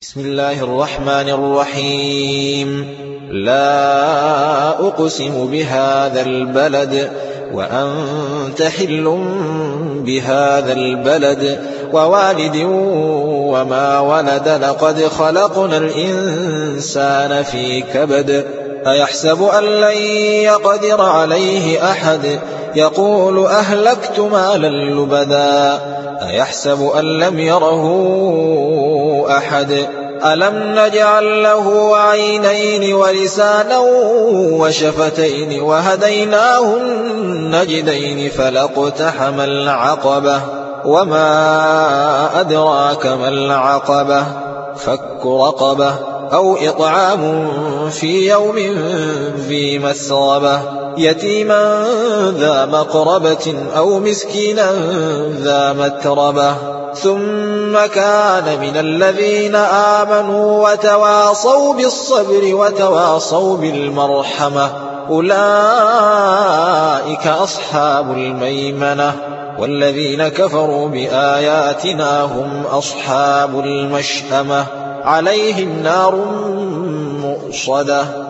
بسم الله الرحمن الرحيم لا أقسم بهذا البلد وأنت حل بهذا البلد ووالد وما ولد لقد خلقنا الإنسان في كبد أيحسب أن لن يقدر عليه أحد يقول أهلكت مالا لبدا أيحسب أن لم يره أحد ألم نجعل له عينين ولسانا وشفتين وهديناه النجدين فلاقتحم العقبة وما أدراك ما العقبة فك رقبة أو إطعام في يوم ذي مسغبة يتيما ذا مقربة أو مسكينا ذا متربة ثم كان من الذين آمنوا وتواصوا بالصبر وتواصوا بالمرحمة أولئك أصحاب الميمنة والذين كفروا بآياتنا هم أصحاب المشأمة عليهم نار مؤصدة